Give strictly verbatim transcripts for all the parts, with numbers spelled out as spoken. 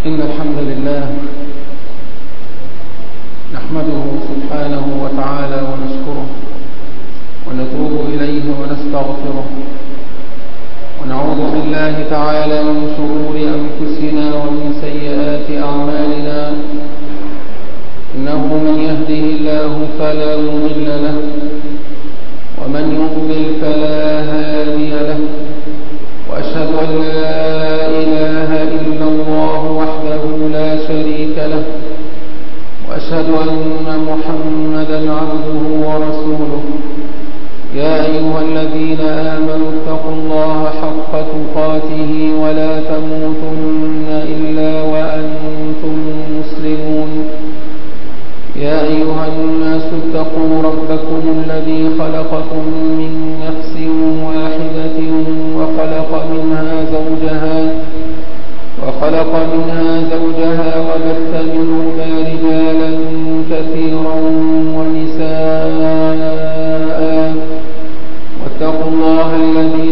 إن الحمد لله نحمده سبحانه وتعالى ونشكره ونتوب إليه ونستغفره ونعوذ بالله تعالى من شرور أنفسنا ومن سيئات أعمالنا إنه من يهده الله فلا مضل له ومن يضلل فلا هادي له وأشهد أن لا إله إلا الله وحده لا شريك له وأشهد أن محمدا عبده ورسوله يا أيها الذين آمنوا اتقوا الله حق تقاته ولا تموتن إلا وأنتم مسلمون يا أيها الناس اتقوا ربكم الذي خلقكم من نفس واحدة وخلق منها زوجها وخلق منها زوجها وبث منهما رجالا كثيرا ونساء واتقوا الله الذي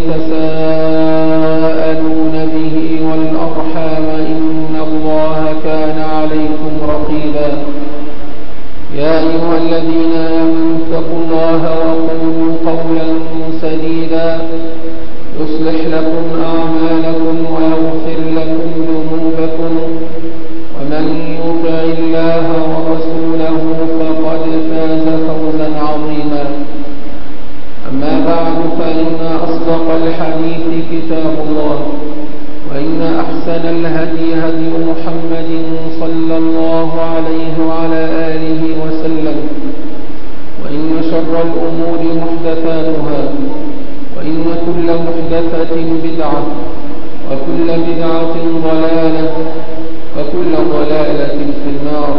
تساءلون به والأرحام إن الله كان عليكم رقيبا يا أيها الذين آمنوا اتقوا الله وقولوا قولا سديدا يصلح لكم أعمالكم ويغفر لكم ذنوبكم ومن يطع الله ورسوله فقد فاز فوزا عظيما أما بعد فإن أصدق الحديث كتاب الله وإن أحسن الهدي هدي محمد صلى الله عليه وعلى آله وسلم وإن شر الأمور محدثاتها وإن كل محدثة بدعة وكل بدعة ضلالة وكل ضلالة في النار.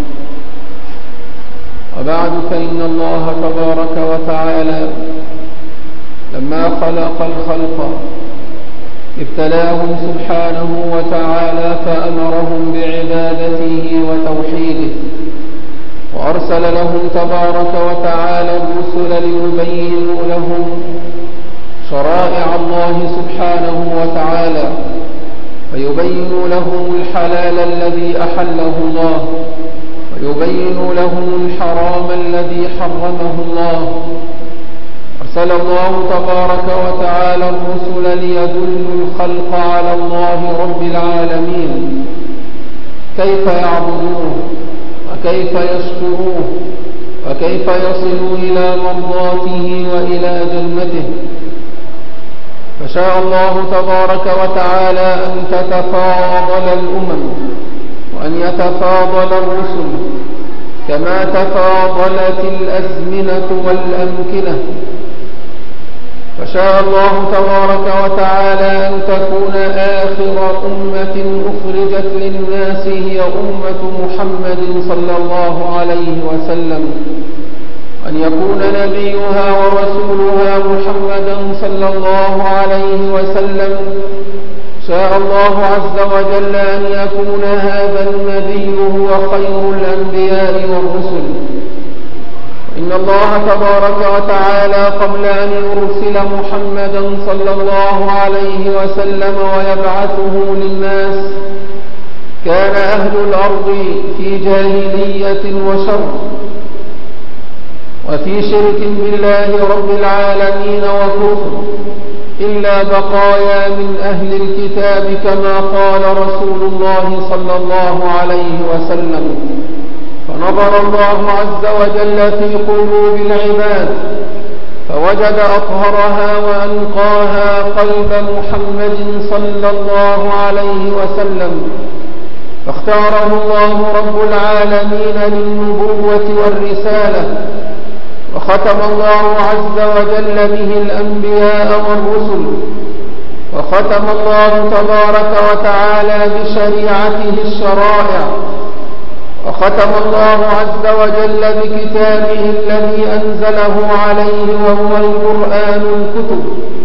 وبعد فإن الله تبارك وتعالى لما خلق الخلق ابتلاهم سبحانه وتعالى فأمرهم بعبادته وتوحيده وأرسل لهم تبارك وتعالى الرسل ليبينوا لهم شرائع الله سبحانه وتعالى ويبينوا لهم الحلال الذي أحله الله ويبينوا لهم الحرام الذي حرمه الله. أرسل الله تبارك وتعالى الرسل ليدلوا الخلق على الله رب العالمين كيف يعبدوه وكيف يشكروه وكيف يصلوا إلى مرضاته وإلى جنته. فشاء الله تبارك وتعالى أن تتفاضل الأمم وأن يتفاضل الرسل كما تفاضلت الأزمنة والأمكنة. فشاء الله تبارك وتعالى أن تكون آخر أمة أخرجت للناس هي أمة محمد صلى الله عليه وسلم أن يكون نبيها ورسولها محمدا صلى الله عليه وسلم. شاء الله عز وجل أن يكون هذا النبي هو خير الأنبياء والرسل. إن الله تبارك وتعالى قبل أن يرسل محمدا صلى الله عليه وسلم ويبعثه للناس كان أهل الأرض في جاهلية وشر وفي شرك بالله رب العالمين وكفر إلا بقايا من أهل الكتاب كما قال رسول الله صلى الله عليه وسلم. فنظر الله عز وجل في قلوب العباد فوجد أطهرها وأنقاها قلب محمد صلى الله عليه وسلم فاختاره الله رب العالمين للنبوة والرسالة وختم الله عز وجل به الأنبياء والرسل وختم الله تبارك وتعالى بشريعته الشرائع وختم الله عز وجل بكتابه الذي أنزله عليه وهو القرآن الكتب.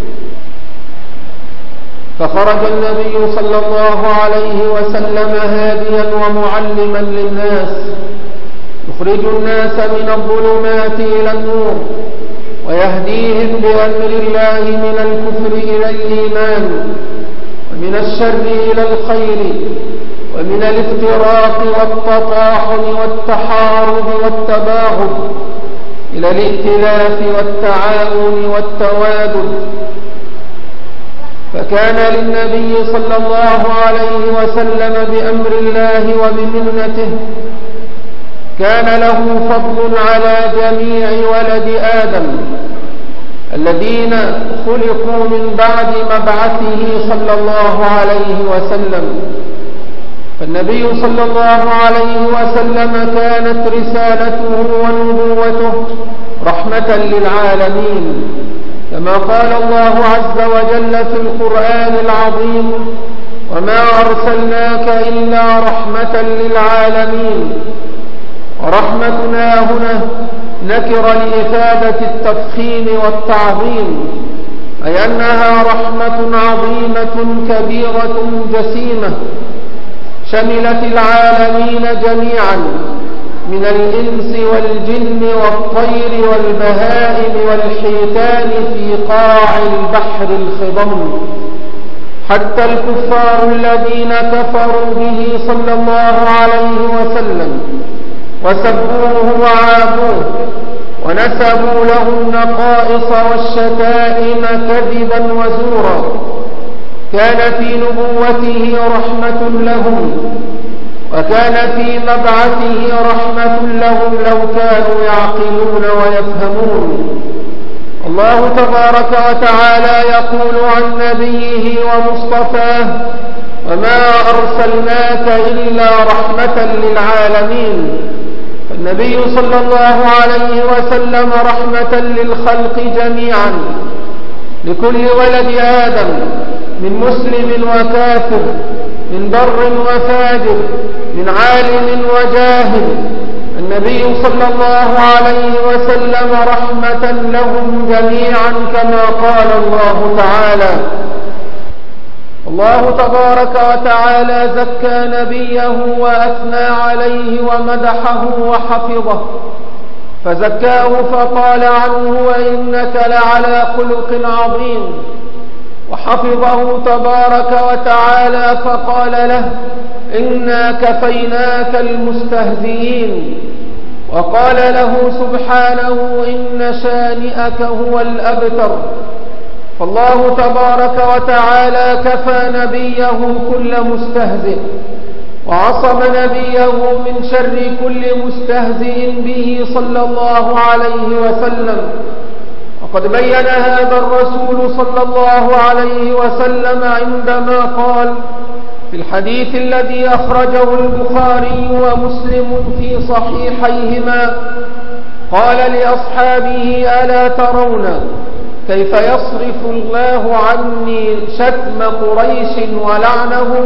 فخرج النبي صلى الله عليه وسلم هاديا ومعلما للناس يخرج الناس من الظلمات إلى النور ويهديهم بأمر الله من الكفر إلى الإيمان ومن الشر إلى الخير ومن من الافتراق والتطاحن والتحارب والتباغض إلى الائتلاف والتعاون والتوادد. فكان للنبي صلى الله عليه وسلم بأمر الله وبمنته كان له فضل على جميع ولد آدم الذين خلقوا من بعد مبعثه صلى الله عليه وسلم. فالنبي صلى الله عليه وسلم كانت رسالته ونبوته رحمة للعالمين، كما قال الله عز وجل في القرآن العظيم: وما أرسلناك إلا رحمة للعالمين. ورحمتنا هنا نكر لإفادة التفخيم والتعظيم، أي أنها رحمة عظيمة كبيرة جسيمة شملت العالمين جميعا من الإنس والجن والطير والبهائم والحيتان في قاع البحر الخضم، حتى الكفار الذين كفروا به صلى الله عليه وسلم وسبوه وعابوه ونسبوا له النقائص والشتائم كذبا وزورا، كان في نبوته رحمة لهم، وكان في مبعثه رحمة لهم لو كانوا يعقلون ويفهمون. الله تبارك وتعالى يقول عن نبيه ومصطفاه: وما أرسلناك إلا رحمة للعالمين. فالنبي صلى الله عليه وسلم رحمة للخلق جميعا، لكل ولد آدم، من مسلم وكافر، من بر وفاجر، من عالم وجاهل. النبي صلى الله عليه وسلم رحمة لهم جميعا، كما قال الله تعالى. الله تبارك وتعالى زكى نبيه وأثنى عليه ومدحه وحفظه، فزكاه فقال عنه: وإنك لعلى خلق عظيم. وحفظه تبارك وتعالى فقال له: إنا كفيناك المستهزئين. وقال له سبحانه: إن شانئك هو الأبتر. فالله تبارك وتعالى كفى نبيه كل مستهزئ، وعصم نبيه من شر كل مستهزئ به صلى الله عليه وسلم. وقد بين هذا الرسول صلى الله عليه وسلم عندما قال في الحديث الذي أخرجه البخاري ومسلم في صحيحيهما، قال لأصحابه: ألا ترون كيف يصرف الله عني شتم قريش ولعنهم؟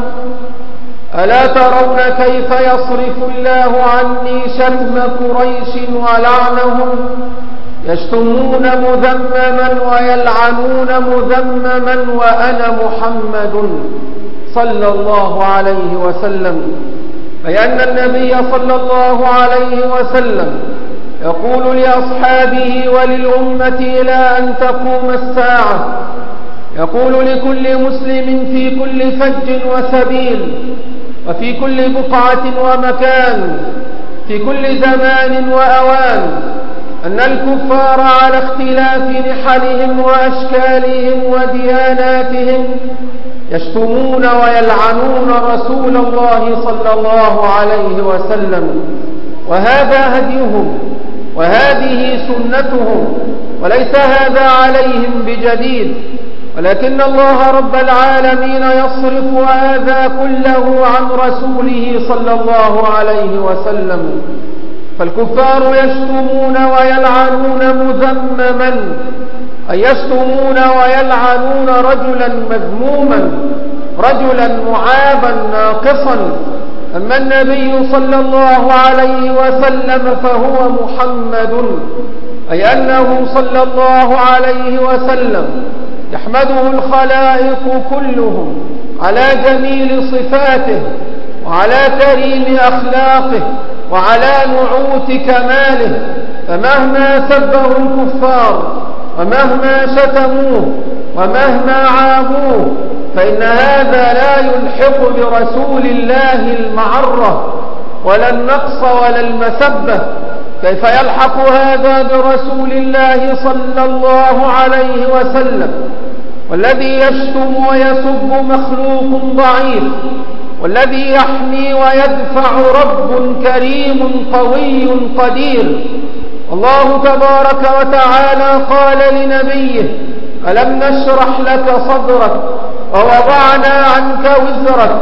ألا ترون كيف يصرف الله عني شتم قريش ولعنهم؟ يشتمون مذمما ويلعنون مذمما وأنا محمد صلى الله عليه وسلم. فإن النبي صلى الله عليه وسلم يقول لأصحابه وللأمة إلى أن تقوم الساعة، يقول لكل مسلم في كل فج وسبيل، وفي كل بقعة ومكان، في كل زمان وأوان، أن الكفار على اختلاف نحلهم وأشكالهم ودياناتهم يشتمون ويلعنون رسول الله صلى الله عليه وسلم، وهذا هديهم وهذه سنتهم، وليس هذا عليهم بجديد، ولكن الله رب العالمين يصرف هذا كله عن رسوله صلى الله عليه وسلم. فالكفار يشتمون ويلعنون مذمما، أي يشتمون ويلعنون رجلا مذموما، رجلا معابا ناقصا. أما النبي صلى الله عليه وسلم فهو محمد، أي أنه صلى الله عليه وسلم يحمده الخلائق كلهم على جميل صفاته وعلى كريم أخلاقه وعلى نعوت كماله، فمهما سبه الكفار ومهما شتموه ومهما عابوه فإن هذا لا يلحق برسول الله المعرة ولا النقص ولا المسبة. كيف يلحق هذا برسول الله صلى الله عليه وسلم؟ والذي يشتم ويسب مخلوق ضعيف، والذي يحمي ويدفع رب كريم قوي قدير. الله تبارك وتعالى قال لنبيه: ألم نشرح لك صدرك ووضعنا عنك وزرك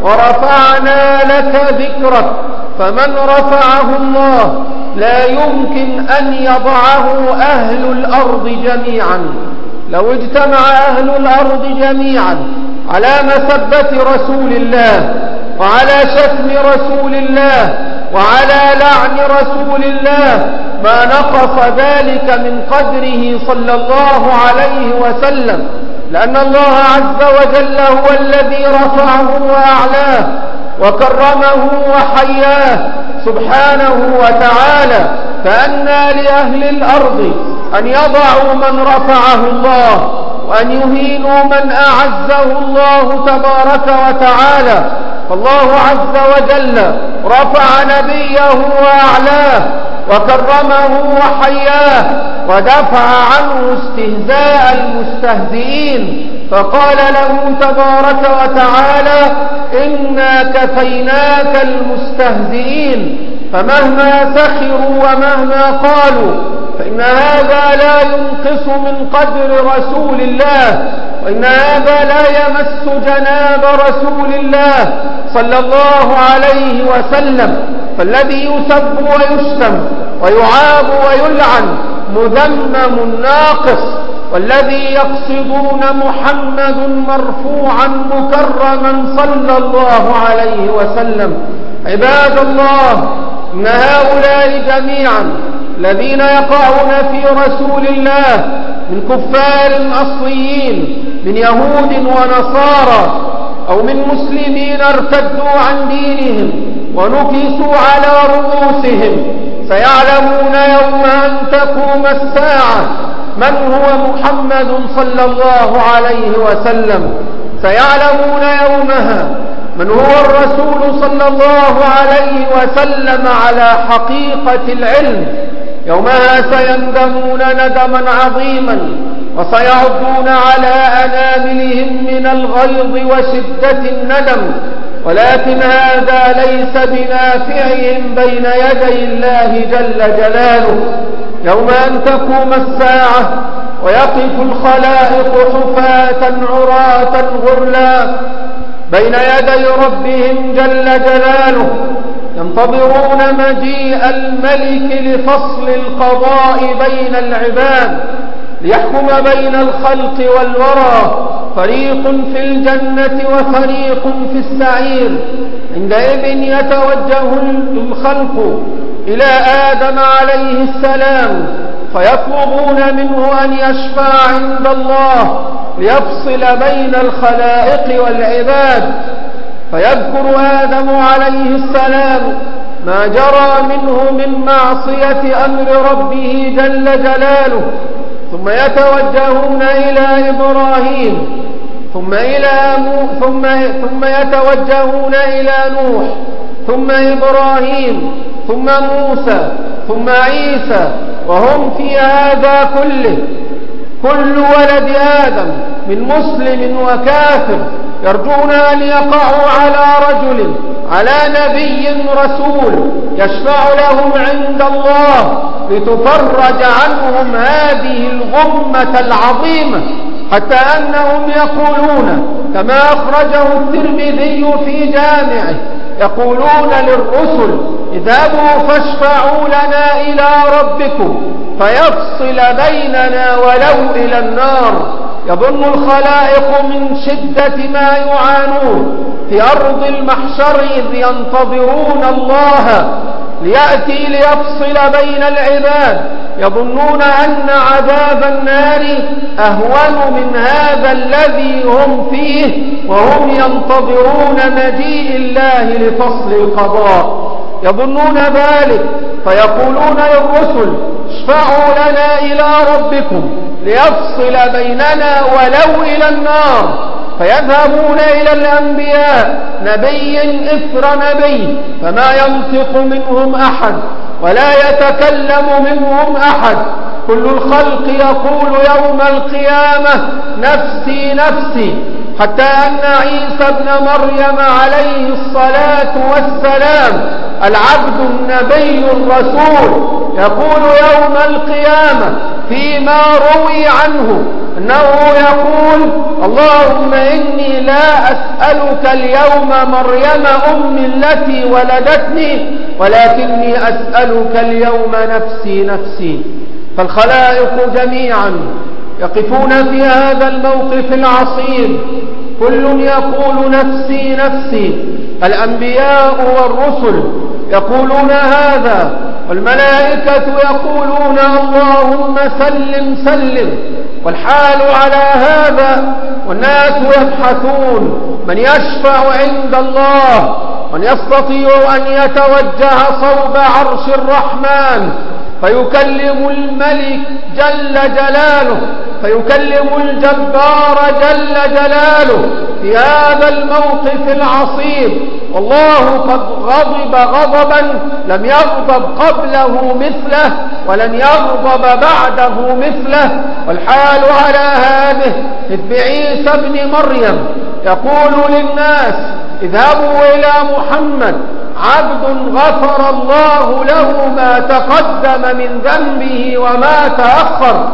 ورفعنا لك ذكرك. فمن رفعه الله لا يمكن أن يضعه أهل الأرض جميعا. لو اجتمع أهل الأرض جميعا على مسبة رسول الله وعلى شتم رسول الله وعلى لعن رسول الله ما نقص ذلك من قدره صلى الله عليه وسلم، لأن الله عز وجل هو الذي رفعه وأعلاه وكرمه وحياه سبحانه وتعالى. فأنى لأهل الأرض أن يضعوا من رفعه الله وأن يهينوا من أعزه الله تبارك وتعالى. فالله عز وجل رفع نبيه وأعلاه وكرمه وحياه ودفع عنه استهزاء المستهزئين، فقال له تبارك وتعالى: إنا كفيناك المستهزئين. فمهما سخروا ومهما قالوا فإن هذا لا ينقص من قدر رسول الله، وإن هذا لا يمس جناب رسول الله صلى الله عليه وسلم. فالذي يسب ويشتم ويعاب ويلعن مذمم ناقص، والذي يقصدون محمد مرفوعا مكرما صلى الله عليه وسلم. عباد الله، إن هؤلاء جميعا الذين يقعون في رسول الله من كفار أصليين من يهود ونصارى أو من مسلمين ارتدوا عن دينهم ونكسوا على رؤوسهم، سيعلمون يوم أن تقوم الساعة من هو محمد صلى الله عليه وسلم. سيعلمون يومها من هو الرسول صلى الله عليه وسلم على حقيقة العلم. يومها سيندمون ندما عظيما وسيعضون على أناملهم من الغيظ وشدة الندم، ولكن هذا ليس بنافعهم بين يدي الله جل جلاله. يوم أن تقوم الساعة ويقف الخلائق حفاة عراة غرلا بين يدي ربهم جل جلاله، ينتظرون مجيء الملك لفصل القضاء بين العباد ليحكم بين الخلق والورى، فريق في الجنة وفريق في السعير. عندئذ يتوجه الخلق إلى آدم عليه السلام فيطلبون منه أن يشفع عند الله ليفصل بين الخلائق والعباد. فيذكر آدم عليه السلام ما جرى منه من معصية أمر ربه جل جلاله، ثم يتوجهون إلى إبراهيم، ثم إلى مو ثم ثم يتوجهون إلى نوح، ثم إبراهيم، ثم موسى، ثم عيسى، وهم في هذا كله كل ولد آدم من مسلم وكافر يرجون أن يقعوا على رجل على نبي رسول يشفع لهم عند الله لتفرج عنهم هذه الغمة العظيمة، حتى أنهم يقولون كما أخرجه الترمذي في جامعه، يقولون للرسل: اذهبوا فاشفعوا لنا إلى ربكم فيفصل بيننا ولو إلى النار. يظن الخلائق من شدة ما يعانون في أرض المحشر إذ ينتظرون الله ليأتي ليفصل بين العباد، يظنون أن عذاب النار أهون من هذا الذي هم فيه، وهم ينتظرون مجيء الله لفصل القضاء، يظنون ذلك. فيقولون للرسل: اشفعوا لنا إلى ربكم ليفصل بيننا ولو إلى النار. فيذهبون إلى الأنبياء نبي إثر نبي، فما ينطق منهم أحد ولا يتكلم منهم أحد، كل الخلق يقول يوم القيامة نفسي نفسي، حتى أن عيسى ابن مريم عليه الصلاة والسلام العبد النبي الرسول يقول يوم القيامة فيما روي عنه أنه يقول اللهم إني لا أسألك اليوم مريم أمي التي ولدتني، ولكني أسألك اليوم نفسي نفسي. فالخلائق جميعا يقفون في هذا الموقف العصيب، كل يقول نفسي نفسي، الأنبياء والرسل يقولون هذا، والملائكة يقولون اللهم سلم سلم، والحال على هذا، والناس يبحثون من يشفع عند الله، من يستطيع أن يتوجه صوب عرش الرحمن فيكلم الملك جل جلاله، فيكلم الجبار جل جلاله في هذا الموقف العصيب، والله قد غضب غضبا لم يغضب قبله مثله ولن يغضب بعده مثله. والحال على هذه إذ بعيسى ابن مريم يقول للناس اذهبوا إلى محمد عبد غفر الله له ما تقدم من ذنبه وما تأخر،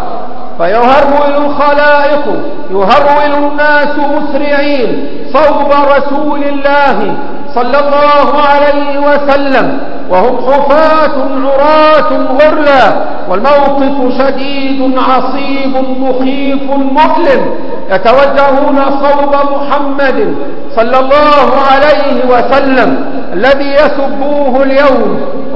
فيهرول الخلائق، يهرول الناس مسرعين صوب رسول الله صلى الله عليه وسلم وهم حفاة عراة غرلا، والموقف شديد عصيب مخيف مؤلم، يتوجهون صوب محمد صلى الله عليه وسلم الذي يسبوه اليوم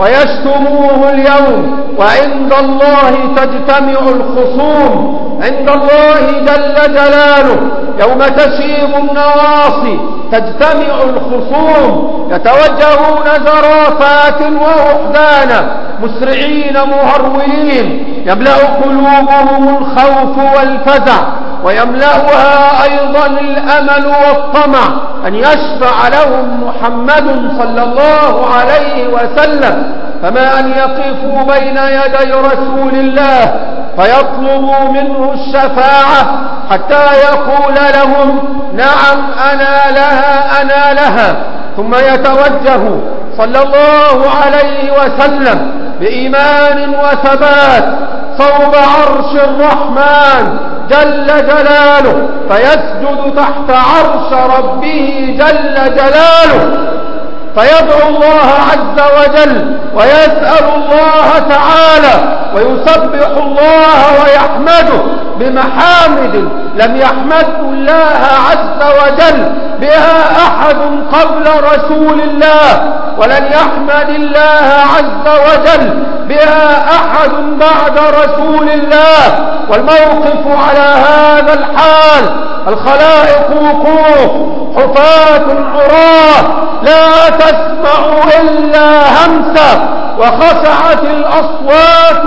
ويشتموه اليوم، وعند الله تجتمع الخصوم، عند الله جل جلاله يوم تشيب النواصي تجتمع الخصوم، يتوجهون زرافات ووحدانا مسرعين مهرولين، يملأ قلوبهم الخوف والفزع، ويملأها أيضا الأمل والطمع أن يشفع لهم محمد صلى الله عليه وسلم، فما أن يقفوا بين يدي رسول الله فيطلبوا منه الشفاعة حتى يقول لهم نعم أنا لها أنا لها، ثم يتوجه صلى الله عليه وسلم بإيمان وثبات صوب عرش الرحمن جل جلاله، فيسجد تحت عرش ربه جل جلاله، فيدعو الله عز وجل ويسأل الله تعالى ويسبح الله ويحمده بمحامد لم يحمده الله عز وجل بها أحد قبل رسول الله، ولن يحمد الله عز وجل بها أحد بعد رسول الله. والموقف على هذا الحال، الخلائق وقوف حفاة عراة لا تسمع إلا همسا، وخشعت الأصوات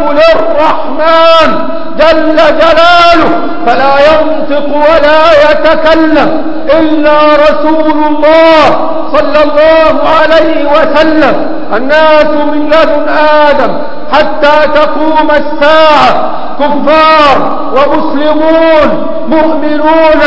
للرحمن جل جلاله، فلا ينطق ولا يتكلم إلا رسول الله صلى الله عليه وسلم. الناس من لدن آدم حتى تقوم الساعة كفار ومسلمون مؤمنون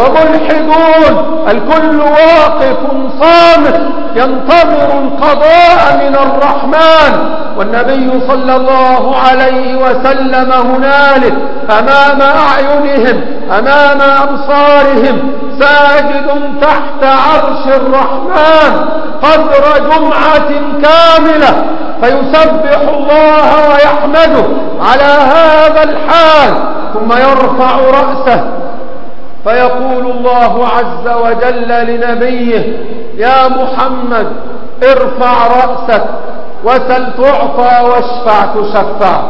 وملحدون، الكل واقف صامت ينتظر القضاء من الرحمن، والنبي صلى الله عليه وسلم هنالك أمام أعينهم أمام أبصارهم ساجد تحت عرش الرحمن قدر جمعة كاملة، فيسبح الله ويحمده على هذا الحال، ثم يرفع رأسه فيقول الله عز وجل لنبيه يا محمد ارفع رأسك وسل تعطى واشفع تشفع.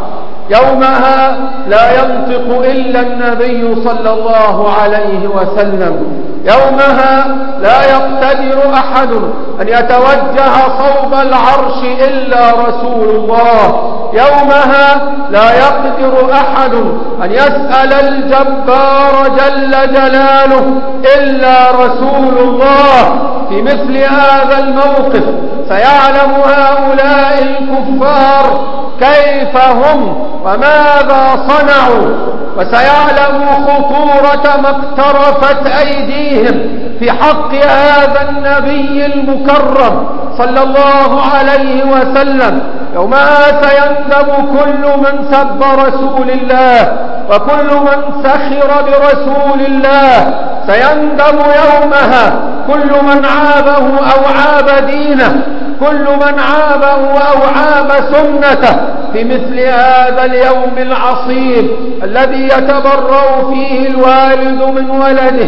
يومها لا ينطق إلا النبي صلى الله عليه وسلم، يومها لا يقتدر أحد أن يتوجه صوب العرش إلا رسول الله. يومها لا يقدر أحد أن يسأل الجبار جل جلاله إلا رسول الله. في مثل هذا الموقف سيعلم هؤلاء الكفار كيف هم وماذا صنعوا، وسيعلم خطورة ما اقترفت أيديهم في حق هذا النبي المكرم صلى الله عليه وسلم. يومها سيندم كل من سب رسول الله وكل من سخر برسول الله. سيندم يومها كل من عابه أو عاب دينه، كل من عابه أو عاب سنته في مثل هذا اليوم العصيب الذي يتبرأ فيه الوالد من ولده،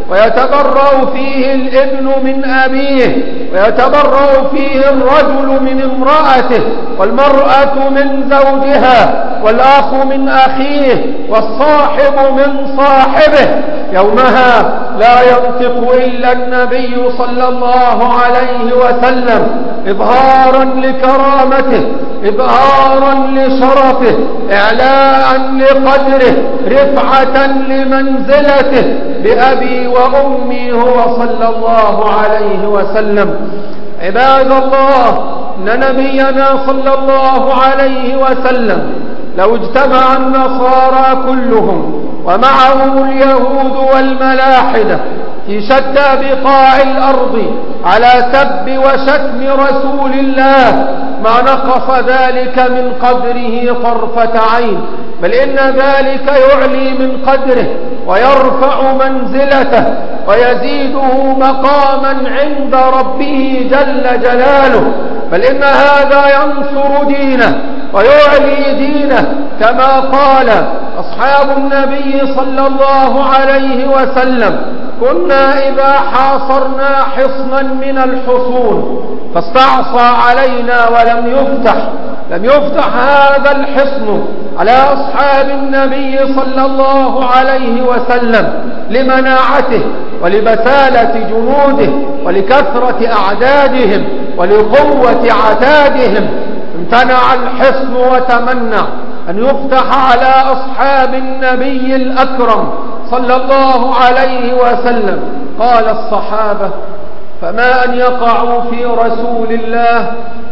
ويتبرأ فيه الابن من أبيه، ويتبرأ فيه الرجل من امرأته، والمرأة من زوجها، والأخ من أخيه، والصاحب من صاحبه. يومها لا ينطق إلا النبي صلى الله عليه وسلم إظهارا لكرامته، إظهارا لشرفه، إعلاء لقدره، رفعة لمنزلته بأبي وأمي هو صلى الله عليه وسلم. عباد الله، إن نبينا صلى الله عليه وسلم لو اجتمع النصارى كلهم ومعهم اليهود والملاحدة في شتى بقاع الأرض على سب وشتم رسول الله ما نقص ذلك من قدره طرفة عين، بل إن ذلك يعلي من قدره ويرفع منزلته ويزيده مقاما عند ربه جل جلاله، بل إن هذا ينصر دينه ويعلي دينه، كما قال أصحاب النبي صلى الله عليه وسلم: كنا إذا حاصرنا حصنا من الحصون فاستعصى علينا ولم يفتح لم يفتح هذا الحصن على أصحاب النبي صلى الله عليه وسلم لمناعته ولبسالة جنوده ولكثرة أعدادهم ولقوة عتادهم. امتنع الحصن وتمنع أن يفتح على أصحاب النبي الأكرم صلى الله عليه وسلم. قال الصحابة: فما أن يقعوا في رسول الله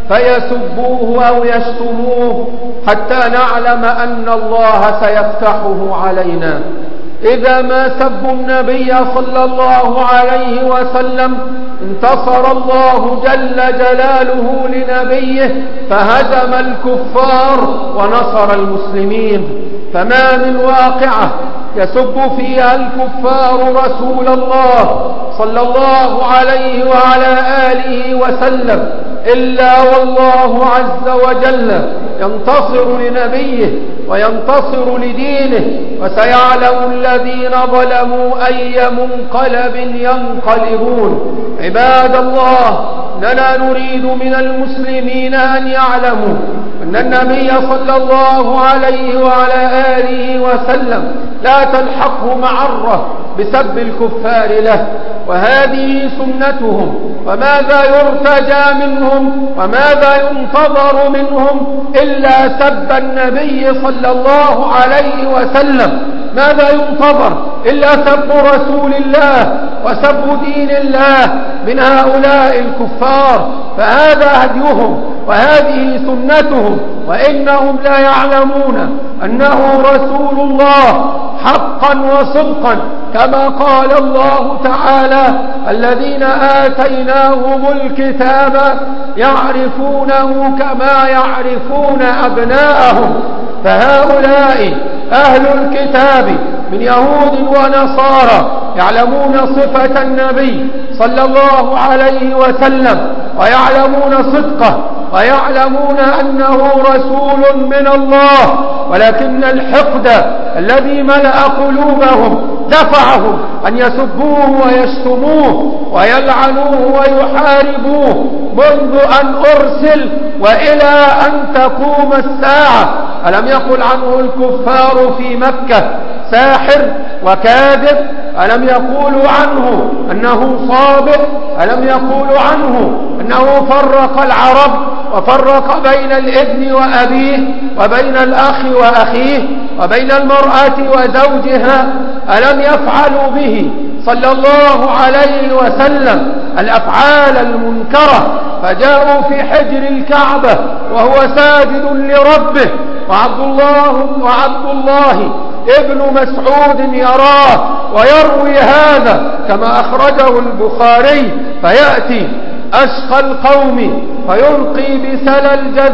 فيسبوه أو يشتموه حتى نعلم أن الله سيفتحه علينا. إذا ما سبوا النبي صلى الله عليه وسلم انتصر الله جل جلاله لنبيه فهزم الكفار ونصر المسلمين. فما من واقعة يسب فيها الكفار رسول الله صلى الله عليه وعلى آله وسلم إلا والله عز وجل ينتصر لنبيه وينتصر لدينه، وسيعلم الذين ظلموا أي منقلب ينقلبون. عباد الله، إننا نريد من المسلمين أن يعلموا أن النبي صلى الله عليه وعلى آله وسلم لا تلحقه معرة بسب الكفار له، وهذه سنتهم، وماذا يرتجى منهم وماذا ينتظر منهم إلا سب النبي صلى الله عليه وسلم؟ ماذا ينتظر إلا سب رسول الله وسب دين الله من هؤلاء الكفار؟ فهذا هديهم وهذه سنتهم، وإنهم لا يعلمون أنه رسول الله حقا وصدقا، كما قال الله تعالى: الذين آتيناهم الكتاب يعرفونه كما يعرفون أبناءهم. فهؤلاء أهل الكتاب من يهود ونصارى يعلمون صفة النبي صلى الله عليه وسلم ويعلمون صدقه ويعلمون أنه رسول من الله، ولكن الحقد الذي ملأ قلوبهم دفعهم أن يسبوه ويشتموه ويلعنوه ويحاربوه منذ أن أرسل وإلى أن تقوم الساعة. ألم يقل عنه الكفار في مكة ساحر وكاذب؟ ألم يقولوا عنه أنه صابئ؟ ألم يقولوا عنه أنه فرق العرب وفرق بين الابن وأبيه وبين الأخ وأخيه وبين المرأة وزوجها؟ ألم يفعلوا به صلى الله عليه وسلم الأفعال المنكرة؟ فجاءوا في حجر الكعبة وهو ساجد لربه، وعبد الله وعبد الله ابن مسعود يراه ويروي هذا كما أخرجه البخاري، فيأتي أشقى القوم فيلقي بسل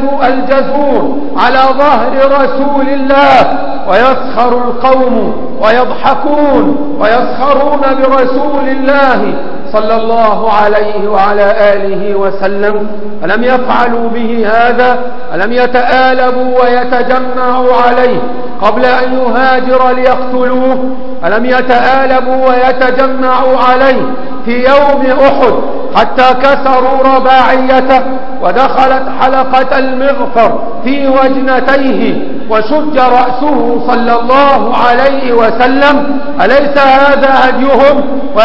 الجزور على ظهر رسول الله، ويسخر القوم ويضحكون ويسخرون برسول الله صلى الله عليه وعلى آله وسلم. ألم يفعلوا به هذا؟ ألم يتآلبوا ويتجمعوا عليه قبل أن يهاجر ليقتلوه؟ ألم يتآلبوا ويتجمعوا عليه في يوم أحد حتى كسروا رباعيته ودخلت حلقة المغفر في وجنتيه وشج رأسه صلى الله عليه وسلم؟ أليس هذا هديهم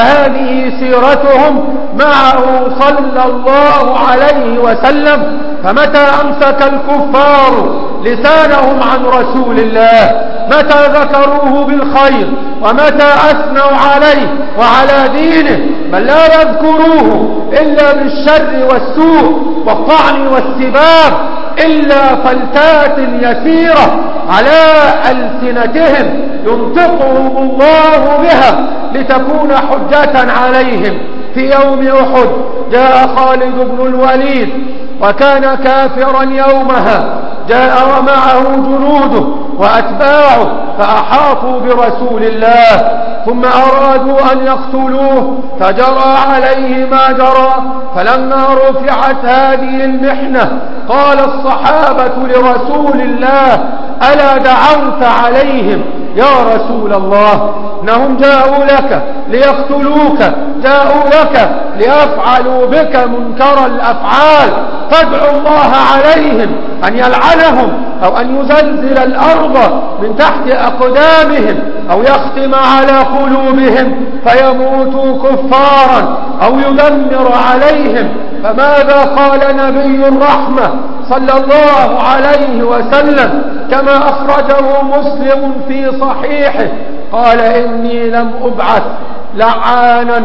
وهذه سيرتهم معه صلى الله عليه وسلم؟ فمتى أمسك الكفار لسانهم عن رسول الله؟ متى ذكروه بالخير؟ ومتى أثنوا عليه وعلى دينه؟ بل لا يذكروه إلا بالشر والسوء والطعن والسباب، إلا فلتات يسيرة على ألسنتهم ينطقهم الله بها لتكون حجة عليهم. في يوم أحد جاء خالد بن الوليد وكان كافرا يومها، جاء ومعه جنوده وأتباعه فأحاطوا برسول الله، ثم أرادوا أن يقتلوه فجرى عليه ما جرى. فلما رفعت هذه المحنة قال الصحابة لرسول الله: ألا دعوت عليهم يا رسول الله؟ إنهم جاءوا لك ليقتلوك، جاءوا لك ليفعلوا بك منكر الأفعال، فادعوا الله عليهم أن يلعنهم أو أن يزلزل الأرض من تحت أقدامهم أو يختم على قلوبهم فيموتوا كفارا أو يدمر عليهم. فماذا قال نبي الرحمة صلى الله عليه وسلم كما أخرجه مسلم في صحيحه؟ قال: إني لم أبعث لعانا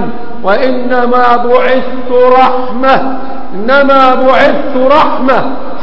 وإنما بعثت رحمة، إنما بعثت رحمة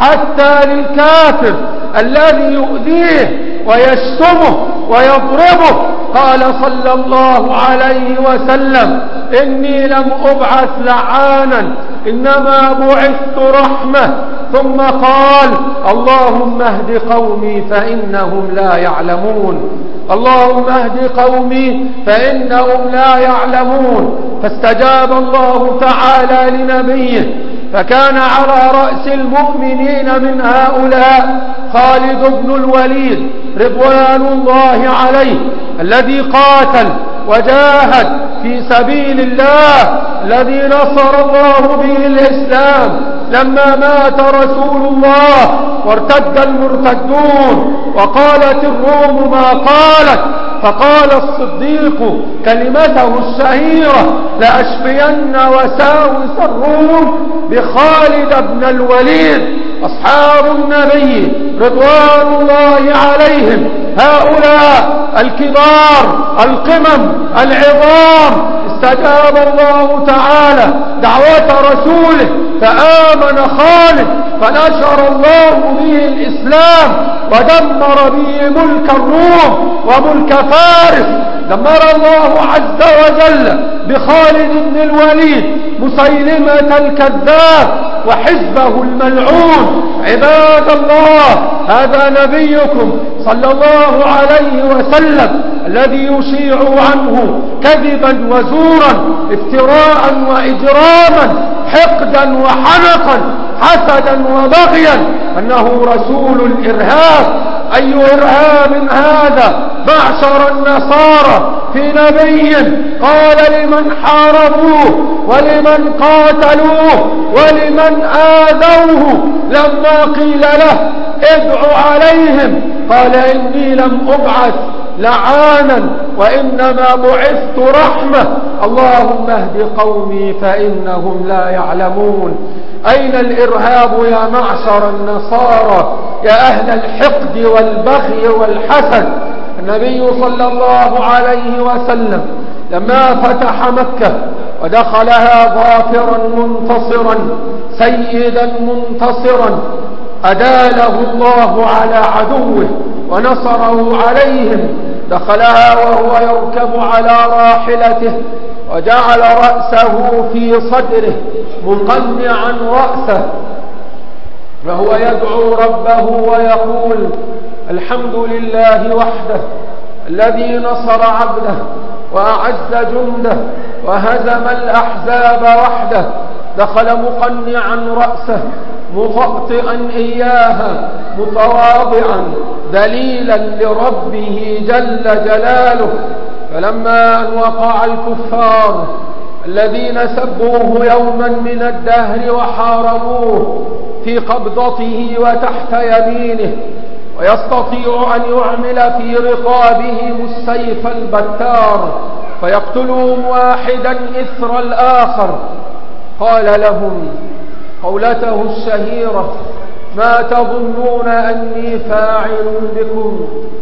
حتى للكافر الذي يؤذيه ويشتمه ويضربه. قال صلى الله عليه وسلم: إني لم أبعث لعانا إنما بعثت رحمة. ثم قال: اللهم اهد قومي فإنهم لا يعلمون، اللهم اهد قومي فإنهم لا يعلمون. فاستجاب الله تعالى لنبيه، فكان على رأس المؤمنين من هؤلاء خالد بن الوليد رضوان الله عليه، الذي قاتل وجاهد في سبيل الله، الذي نصر الله به الإسلام لما مات رسول الله وارتد المرتدون وقالت الروم ما قالت. فقال الصديق كلمته الشهيرة: لأشفين وساوس الروم بخالد بن الوليد. أصحاب النبي رضوان الله عليهم هؤلاء الكبار القمم العظام استجاب الله تعالى دعوة رسوله فآمن خالد، فنشر الله به الإسلام ودمر به ملك الروم وملك فارس. دمر الله عز وجل بخالد بن الوليد مسيلمة الكذاب وحزبه الملعون. عباد الله، هذا نبيكم صلى الله عليه وسلم الذي يشيع عنه كذبا وزورا، افتراء وإجراما، حقدا وحنقا، حسدا وبغيا، أنه رسول الإرهاب. أي إرهاب هذا معشر النصارى في نبي قال لمن حاربوه ولمن قاتلوه ولمن آذوه: لما قيل له ادع عليهم قال إني لم أبعث لعانا وإنما بعثت رحمة. اللهم اهد قومي فإنهم لا يعلمون. أين الإرهاب يا معشر النصارى يا أهل الحقد والبغي والحسد؟ النبي صلى الله عليه وسلم لما فتح مكة ودخلها ظافرا منتصرا سيدا منتصرا أداله الله على عدوه ونصره عليهم. دخلها وهو يركب على راحلته وجعل رأسه في صدره مقنعا رأسه وهو يدعو ربه ويقول الحمد لله وحده الذي نصر عبده وأعز جنده وهزم الأحزاب وحده. دخل مقنعا رأسه مخطئا إياها متواضعا ذليلا لربه جل جلاله. فلما أن وقع الكفار الذين سبوه يوما من الدهر وحاربوه في قبضته وتحت يمينه ويستطيع أن يعمل في رقابهم السيف البتار فيقتلهم واحدا إثر الآخر، قال لهم قولته الشهيرة ما تظنون أني فاعل بكم؟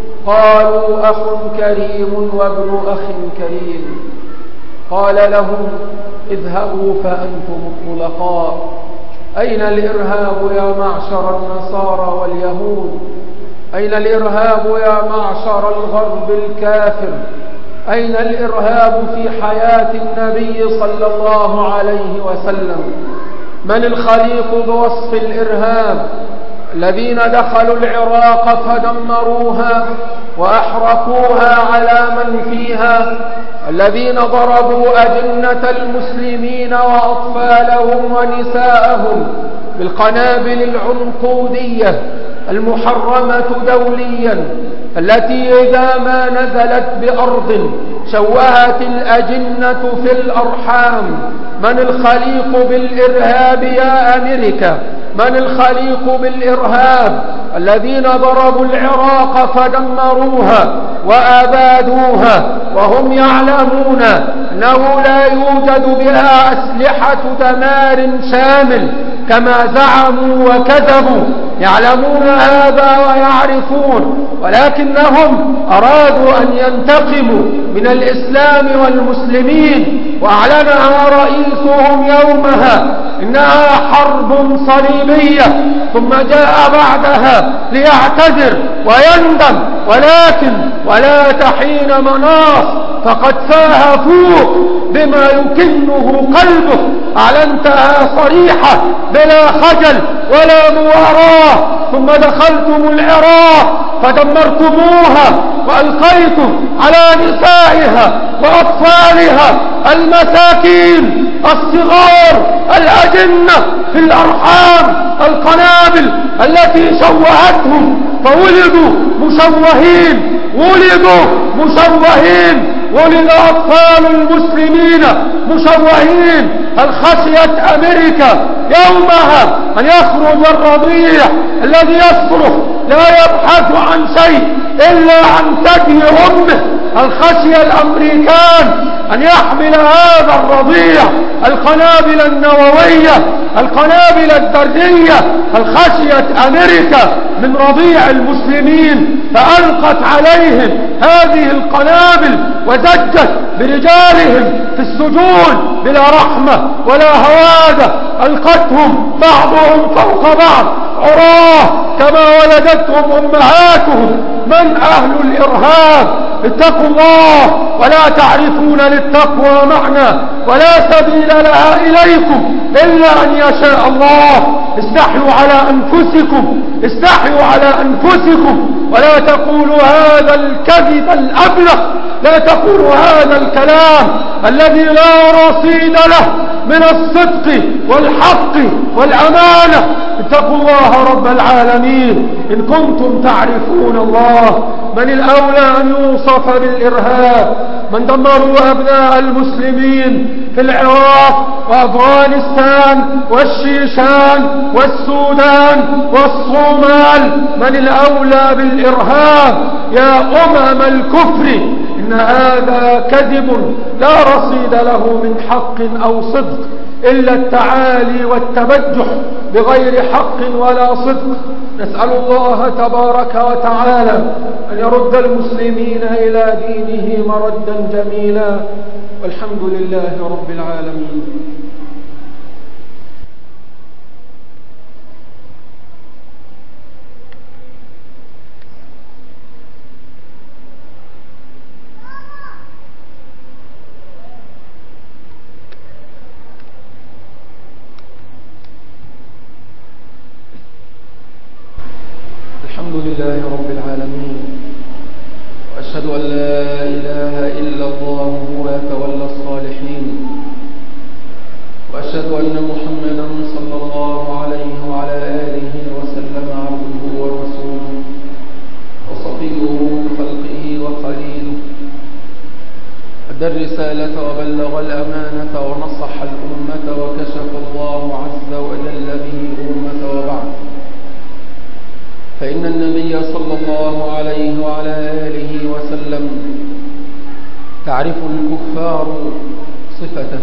قالوا أخ كريم وابن أخ كريم. قال لهم اذهبوا فأنتم الطلقاء. أين الإرهاب يا معشر النصارى واليهود؟ أين الإرهاب يا معشر الغرب الكافر؟ أين الإرهاب في حياة النبي صلى الله عليه وسلم؟ من الخليق بوصف الإرهاب؟ الذين دخلوا العراق فدمروها وأحرقوها على من فيها، الذين ضربوا أجنة المسلمين وأطفالهم ونساءهم بالقنابل العنقودية المحرمة دوليا، التي إذا ما نزلت بأرض شوهت الأجنة في الأرحام. من الخليق بالإرهاب يا أمريكا؟ من الخليق بالإرهاب؟ الذين ضربوا العراق فدمروها وأبادوها وهم يعلمون أنه لا يوجد بها أسلحة دمار شامل كما زعموا وكذبوا، يعلمون هذا ويعرفون، ولكنهم أرادوا أن ينتقموا من الإسلام والمسلمين، وأعلنها رئيسهم يومها إنها حرب صليبية، ثم جاء بعدها ليعتذر ويندم، ولكن ولا تحين مناص فقد فاه فوق بما يكنه قلبه. أعلنتها صريحة بلا خجل ولا مواراة، ثم دخلتم العراق فدمرتموها وألقيتم على نسائها وأطفالها المساكين الصغار الأجنة في الأرحام القنابل التي شوهتهم فولدوا مشوهين، ولدوا مشوهين، ولد أطفال المسلمين مشوهين. هل خشيت أمريكا يومها أن يخرج الرضيع الذي يصرخ لا يبحث عن شيء إلا عن ثدي أمه؟ هل خشي الأمريكان أن يحمل هذا الرضيع القنابل النووية القنابل الذرية؟ هل خشيت أمريكا من رضيع المسلمين فألقت عليهم هذه القنابل وزجت برجالهم في السجون بلا رحمة ولا هوادة؟ ألقتهم بعضهم فوق بعض عراه كما ولدتهم أمهاتهم. من أهل الإرهاب؟ اتقوا الله ولا تعرفون للتقوى معنى ولا سبيل لها إليكم إلا أن يشاء الله. استحيوا على أنفسكم، استحيوا على أنفسكم، ولا تقولوا هذا الكذب الأبلغ، لا تقولوا هذا الكلام الذي لا رصيد له من الصدق والحق والأمانة. اتقوا الله رب العالمين إن كنتم تعرفون الله. من الأولى أن يوصف بالإرهاب؟ من دمروا أبناء المسلمين في العراق وأفغانستان والشيشان والسودان والصومال، من الأولى بالإرهاب يا أمم الكفر؟ إن هذا كذب لا رصيد له من حق أو صدق إلا التعالي والتبجح بغير حق ولا صدق. نسأل الله تبارك وتعالى أن يرد المسلمين إلى دينه مردا جميلا، والحمد لله رب العالمين. الحمد لله رب العالمين، وأشهد أن لا إله إلا الله هو يتولى الصالحين، وأشهد أن محمدا صلى الله عليه وعلى آله وسلم عبده ورسوله وصفيه من خلقه وخليله، أدى الرسالة وبلغ الأمانة ونصح الأمة وكشف الله عز وجل به الأمة. وبعد، فإن النبي صلى الله عليه وعلى آله وسلم تعرف الكفار صفته،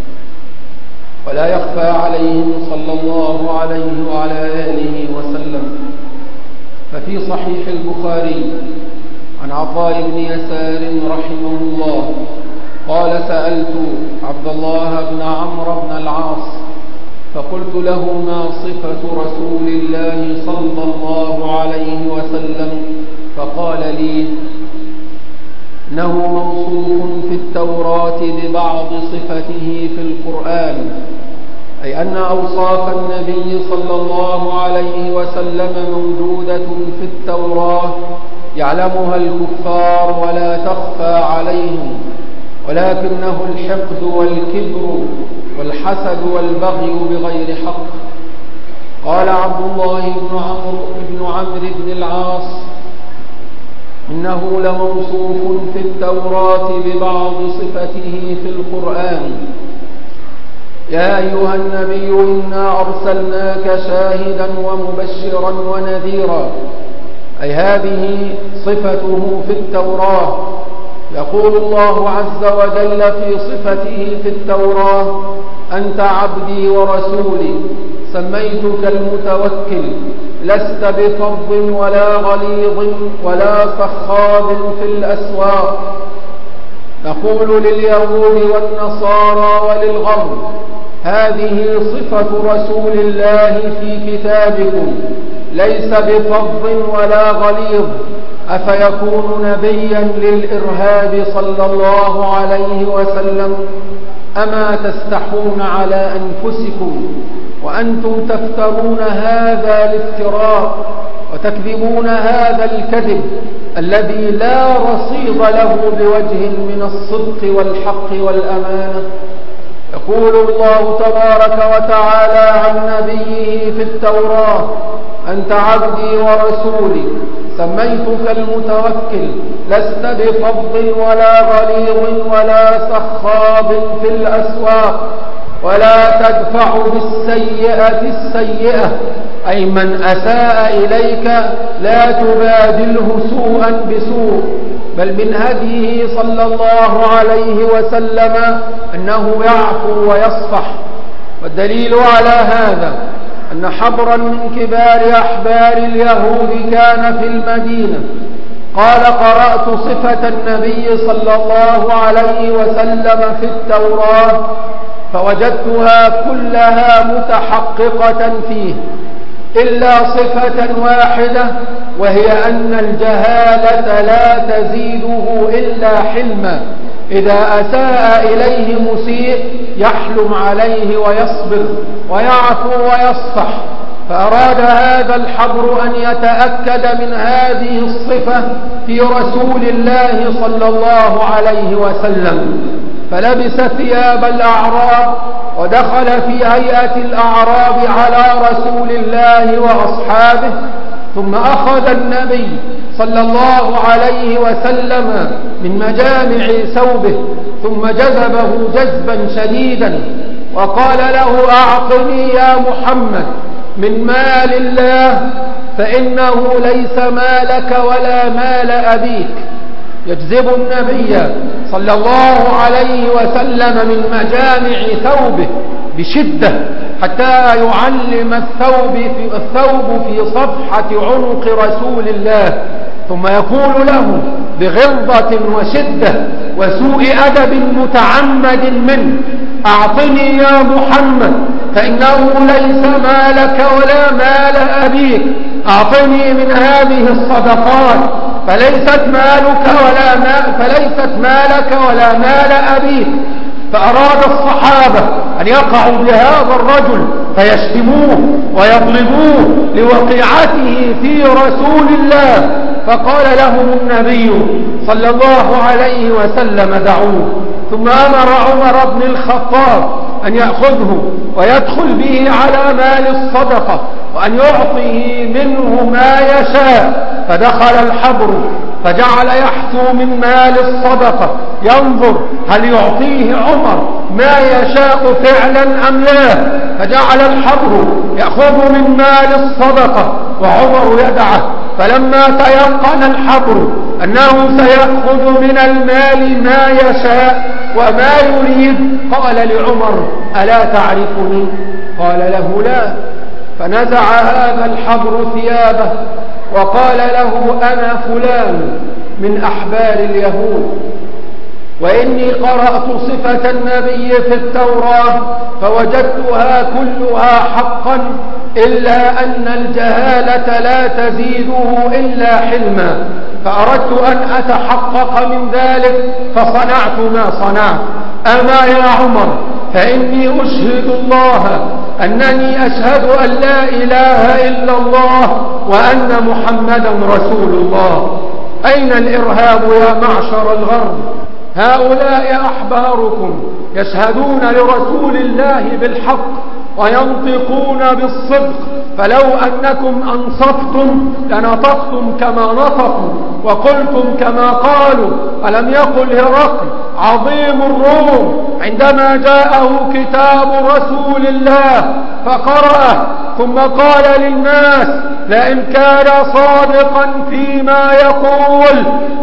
ولا يخفى عليهم صلى الله عليه وعلى آله وسلم. ففي صحيح البخاري عن عطاء بن يسار رحمه الله قال: سألت عبد الله بن عمرو بن العاص فقلت له: ما صفة رسول الله صلى الله عليه وسلم؟ فقال لي: إنه موصوف في التوراة ببعض صفته في القرآن، أي أن أوصاف النبي صلى الله عليه وسلم موجودة في التوراة يعلمها الكفار ولا تخفى عليهم، ولكنه الحقد والكبر والحسد والبغي بغير حق. قال عبد الله بن عمرو بن عمرو بن العاص: إنه لموصوف في التوراة ببعض صفته في القرآن. يا أيها النبي إنا أرسلناك شاهدا ومبشرا ونذيرا، أي هذه صفته في التوراة. يقول الله عز وجل في صفته في التوراة: أنت عبدي ورسولي سميتك المتوكل، لست بفظ ولا غليظ ولا صخاب في الأسواق. نقول لليهود والنصارى وللغرب: هذه صفة رسول الله في كتابكم، ليس بفظ ولا غليظ. أفيكون نبيا للإرهاب صلى الله عليه وسلم؟ أما تستحون على أنفسكم وأنتم تفترون هذا الافتراء وتكذبون هذا الكذب الذي لا رصيد له بوجه من الصدق والحق والأمانة. يقول الله تبارك وتعالى عن نبيه في التوراة: أنت عبدي ورسولي سميتك المتوكل، لست بفظ ولا غليظ ولا صخاب في الأسواق، ولا تدفع بالسيئة السيئة، أي من أساء إليك لا تبادله سوءا بسوء، بل من هديه صلى الله عليه وسلم أنه يعفو ويصفح. والدليل على هذا أن حبرا من كبار أحبار اليهود كان في المدينة قال: قرأت صفة النبي صلى الله عليه وسلم في التوراة فوجدتها كلها متحققة فيه إلا صفة واحدة، وهي أن الجهالة لا تزيده إلا حلما، إذا أساء إليه مسيء يحلم عليه ويصبر ويعفو ويصفح. فأراد هذا الحبر أن يتأكد من هذه الصفة في رسول الله صلى الله عليه وسلم، فلبس ثياب الأعراب ودخل في هيئة الأعراب على رسول الله وأصحابه، ثم أخذ النبي صلى الله عليه وسلم من مجامع ثوبه ثم جذبه جذبا شديدا وقال له أعطني يا محمد من مال الله فإنه ليس مالك ولا مال أبيك. يجذب النبي صلى الله عليه وسلم من مجامع ثوبه بشدة حتى يعلم الثوب في, الثوب في صفحة عنق رسول الله، ثم يقول له بغلظة وشدة وسوء أدب متعمد منه: أعطني يا محمد فإنه ليس مالك ولا مال أبيك، أعطني من هذه الصدقات فليست مالك ولا مال فليست مالك ولا مال أبيك. فأراد الصحابة أن يقعوا بهذا الرجل فيشتموه ويضربوه لوقيعته في رسول الله، فقال لهم النبي صلى الله عليه وسلم: دعوه. ثم أمر عمر بن الخطاب أن يأخذه ويدخل به على مال الصدقة وأن يعطيه منه ما يشاء. فدخل الحبر فجعل يحثو من مال الصدقة ينظر هل يعطيه عمر ما يشاء فعلا أم لا. فجعل الحبر يأخذ من مال الصدقة وعمر يدعه، فلما تيقن الحبر أنه سيأخذ من المال ما يشاء وما يريد قال لعمر: ألا تعرفني؟ قال له: لا. فنزع هذا الحبر ثيابه وقال له: أنا فلان من أحبار اليهود، وإني قرأت صفة النبي في التوراة فوجدتها كلها حقا إلا أن الجهالة لا تزيده إلا حلما، فأردت أن أتحقق من ذلك فصنعت ما صنعت. أما يا عمر فإني أشهد الله أنني أشهد أن لا إله إلا الله وأن محمدا رسول الله. أين الإرهاب يا معشر الغرب؟ هؤلاء أحباركم يشهدون لرسول الله بالحق وينطقون بالصدق، فلو أنكم أنصفتم لنطقتم كما نطقوا وقلتم كما قالوا. ألم يقل هرقل عظيم الروم عندما جاءه كتاب رسول الله فقرأه ثم قال للناس: لئن كان صادقا فيما يقول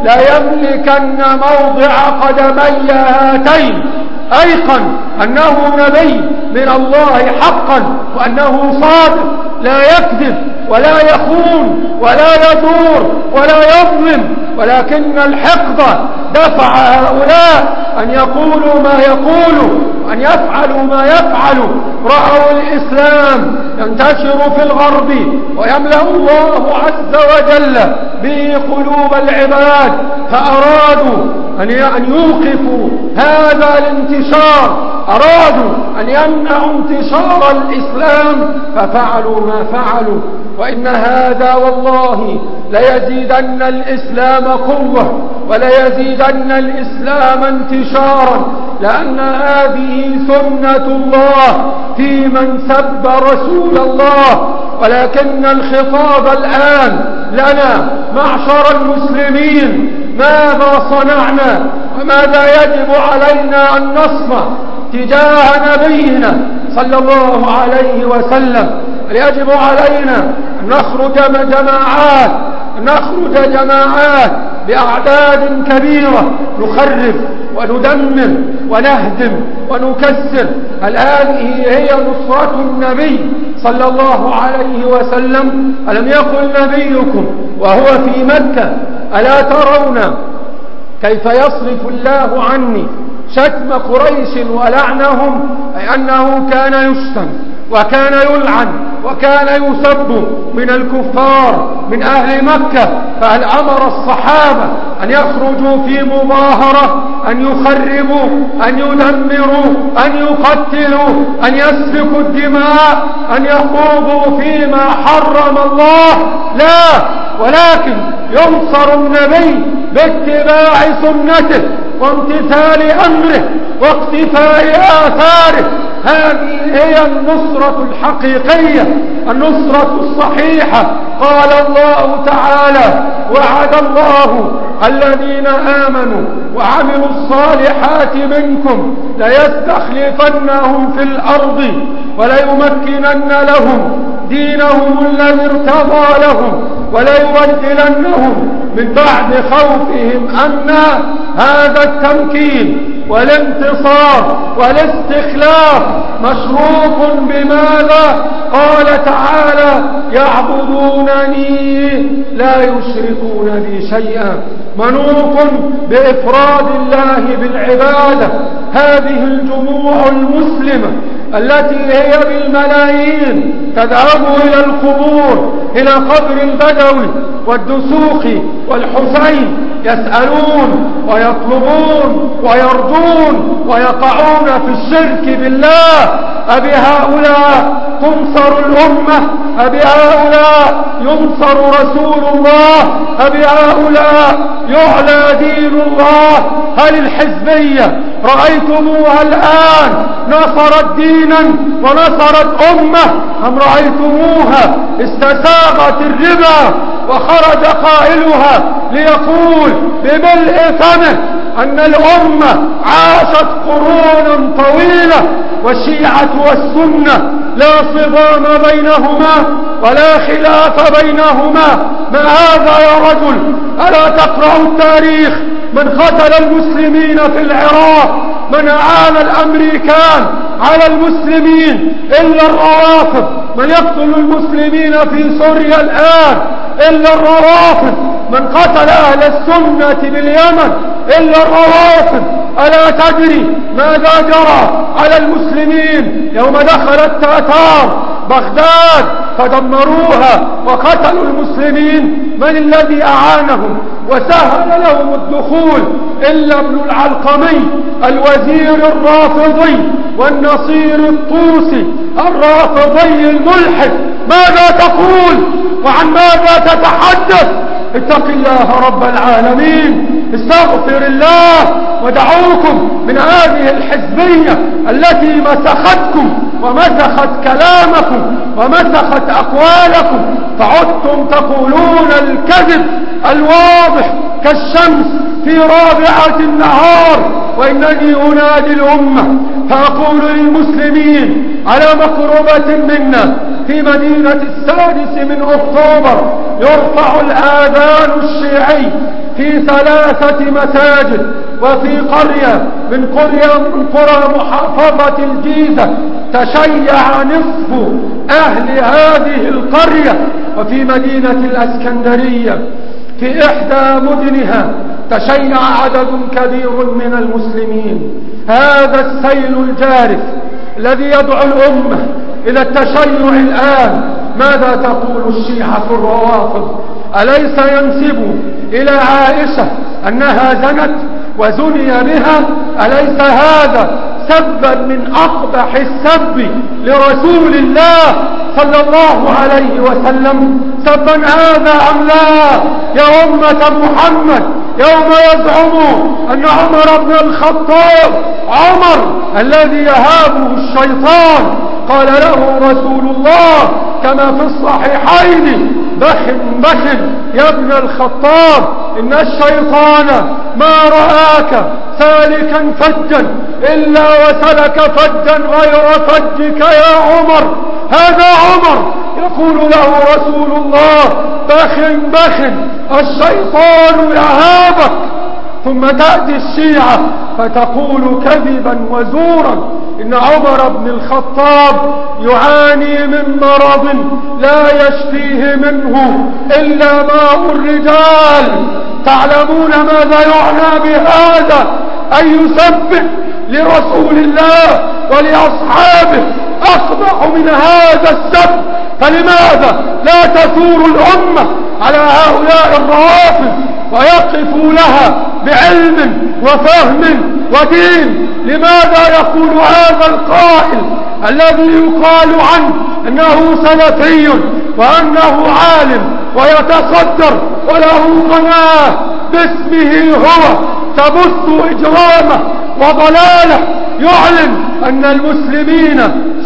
ليملكن موضع قدمي هاتين، أيقن أنه نبي من الله حقا وأنه صادق لا يكذب ولا يخون ولا يدور ولا يظلم، ولكن الحقد دفع هؤلاء أن يقولوا ما يقولوا وأن يفعلوا ما يفعلوا. رأوا الإسلام ينتشر في الغرب ويملأ الله عز وجل به قلوب العباد، فأرادوا أن يوقفوا هذا الانتشار، أرادوا أن يمنعوا انتشار الإسلام ففعلوا ما فعلوا. وإن هذا والله ليزيدن الإسلام قوة وليزيدن الإسلام انتشارا، لأن هذه سنة الله في من سب رسول الله. ولكن الخطاب الآن لنا معشر المسلمين: ماذا صنعنا وماذا يجب علينا أن نصنع تجاه نبينا صلى الله عليه وسلم؟ يجب علينا أن نخرج جماعات نخرج جماعات بأعداد كبيرة نخرب وندمر ونهدم ونكسر. هل هذه هي نصرة النبي صلى الله عليه وسلم؟ ألم يقل نبيكم وهو في مكة: ألا ترون كيف يصرف الله عني شتم قريش ولعنهم؟ أي أنه كان يشتم وكان يلعن وكان يسب من الكفار من أهل مكة. فهل أمر الصحابة أن يخرجوا في مظاهرة أن يخربوا أن يدمروا أن يقتلوا أن يسفكوا الدماء أن يخوضوا فيما حرم الله؟ لا، ولكن ينصر النبي باتباع سنته وامتثال أمره واقتفاء آثاره. هذه هي النصرة الحقيقية، النصرة الصحيحة. قال الله تعالى: وعد الله الذين آمنوا وعملوا الصالحات منكم ليستخلفنهم في الأرض وليمكنن لهم دينهم الذي ارتضى لهم وليبدلنهم من بعد خوفهم أمنا. هذا التمكين والانتصار والاستخلاف مشروط بماذا؟ قال تعالى: يعبدونني لا يشركون بي شيئا. منوط بإفراد الله بالعبادة. هذه الجموع المسلمة التي هي بالملايين تذهب إلى القبور، إلى قبر البدوي والدسوق والحسين، يسألون ويطلبون ويرجون ويقعون في الشرك بالله. أبهؤلاء تنصر الأمة؟ أبهؤلاء ينصر رسول الله؟ أبهؤلاء يعلى دين الله؟ هل الحزبية رأيتموها الآن نصرت دينا ونصرت أمة، أم رأيتموها استساغت الربا وخرج قائلها ليقول بملء فمه أن الأمة عاشت قرونا طويلة والشيعة والسنة لا صدام بينهما ولا خلاف بينهما؟ ما هذا يا رجل؟ ألا تقرأ التاريخ؟ من قتل المسلمين في العراق، من أعان الأمريكان على المسلمين إلا الروافض، من يقتل المسلمين في سوريا الآن إلا الروافض، من قتل أهل السنة باليمن إلا الروافض. ألا تدري ماذا جرى على المسلمين يوم دخل التتار بغداد فدمروها وقتلوا المسلمين؟ من الذي أعانهم وسهل لهم الدخول إلا ابن العلقمي الوزير الرافضي والنصير الطوسي الرافضي الملحد. ماذا تقول وعن ماذا تتحدث؟ اتق الله رب العالمين، استغفر الله، ودعوكم من هذه الحزبية التي مسختكم ومسخت كلامكم ومسخت أقوالكم، فعدتم تقولون الكذب الواضح كالشمس في رابعة النهار. وإنني أنادي الأمة فأقول للمسلمين على مقربة منا في مدينة السادس من أكتوبر يرفع الآذان الشيعي في ثلاثة مساجد، وفي قرية من قرى من قرى محافظة الجيزة تشيع نصف أهل هذه القرية، وفي مدينة الأسكندرية في إحدى مدنها تشيع عدد كبير من المسلمين. هذا السيل الجارف الذي يدعو الأمة إلى التشيع الآن. ماذا تقول الشيعة الروافض؟ أليس ينسب إلى عائشة أنها زنت وزني بها؟ أليس هذا سبا من أقبح السب لرسول الله صلى الله عليه وسلم؟ سبا هذا أم لا يا أمة محمد؟ يوم يزعم أن عمر بن الخطاب، عمر الذي يهابه الشيطان، قال له رسول الله كما في الصحيحين: بخ بخ يا ابن الخطاب، إن الشيطان ما رآك سالكا فجا إلا وسلك فجا غير فجك يا عمر. هذا عمر يقول له رسول الله: بخ بخ الشيطان يهابك. ثم تأتي الشيعة فتقول كذبا وزورا إن عمر بن الخطاب يعاني من مرض لا يشفيه منه إلا ماء الرجال. تعلمون ماذا يعنى بهذا؟ أن يسبح لرسول الله ولأصحابه أقبح من هذا السب. فلماذا لا تثور الأمة على هؤلاء الروافض ويقفوا لها بعلم وفهم ودين؟ لماذا يقول هذا القائل الذي يقال عنه أنه سلفي وأنه عالم ويتصدر وله قناة باسمه هو تبث إجرامه وضلاله، يعلن أن المسلمين